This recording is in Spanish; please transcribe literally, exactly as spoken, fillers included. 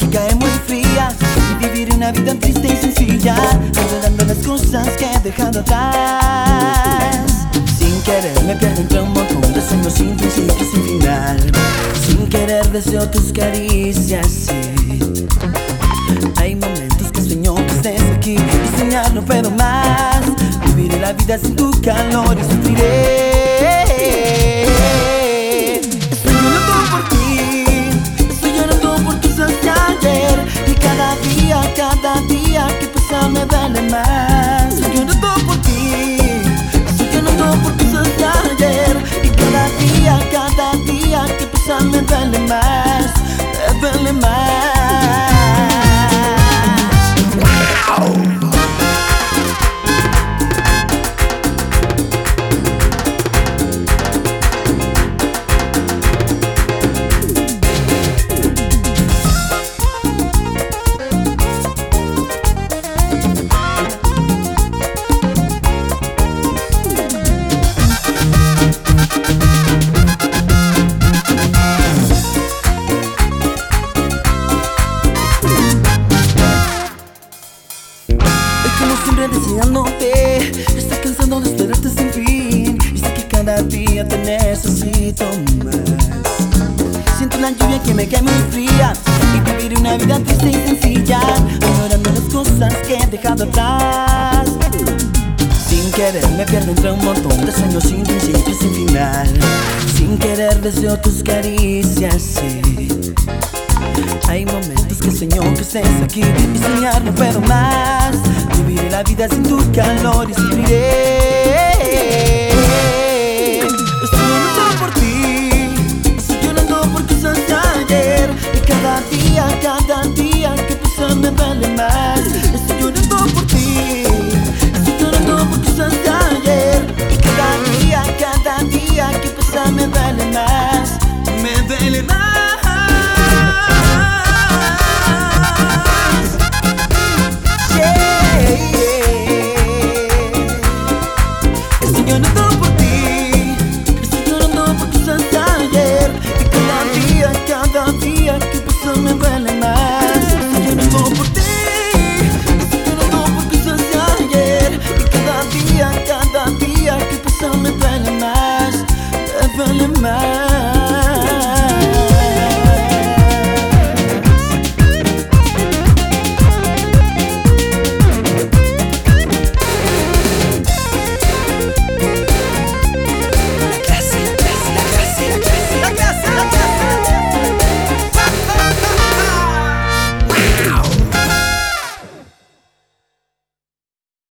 que cae muy fría y vivir una vida triste y sencilla, añorando las cosas que he dejado atrás. Sin querer me pierdo entre un montón de sueños sin principio, sin final. Sin querer deseo tus caricias, sí. Hay momentos que sueño que estés aquí y soñar no puedo más. Viviré la vida sin tu calor y sufriré. Estoy llorando por ti, estoy llorando por cosas de ayer, y cada día, cada día que pasa me duele más. Estoy llorando por ti, estoy llorando por cosas de ayer, y cada día, cada día que pasa me duele más, me duele más. Siempre deseándote, estoy cansado de esperarte sin fin, y sé que cada día te necesito más. Siento la lluvia que me cae muy fría y vivir una vida triste y sencilla, añorando las cosas que he dejado atrás. Sin querer me pierdo entre un montón de sueños sin principio, sin final. Sin querer deseo tus caricias, sí. Hay momentos que sueño que estés aquí y soñar no puedo más. Viviré la vida sin tu calor y sufriré. Estoy llorando por ti, estoy llorando por cosas de ayer, y cada día, cada día que pasa me duele más. Estoy llorando por ti, estoy llorando por cosas de ayer, y cada día, cada día que pasa me duele más, me duele más. Estoy llorando por ti, estoy llorando por cosas de ayer, y cada día, cada día que pasa me duele.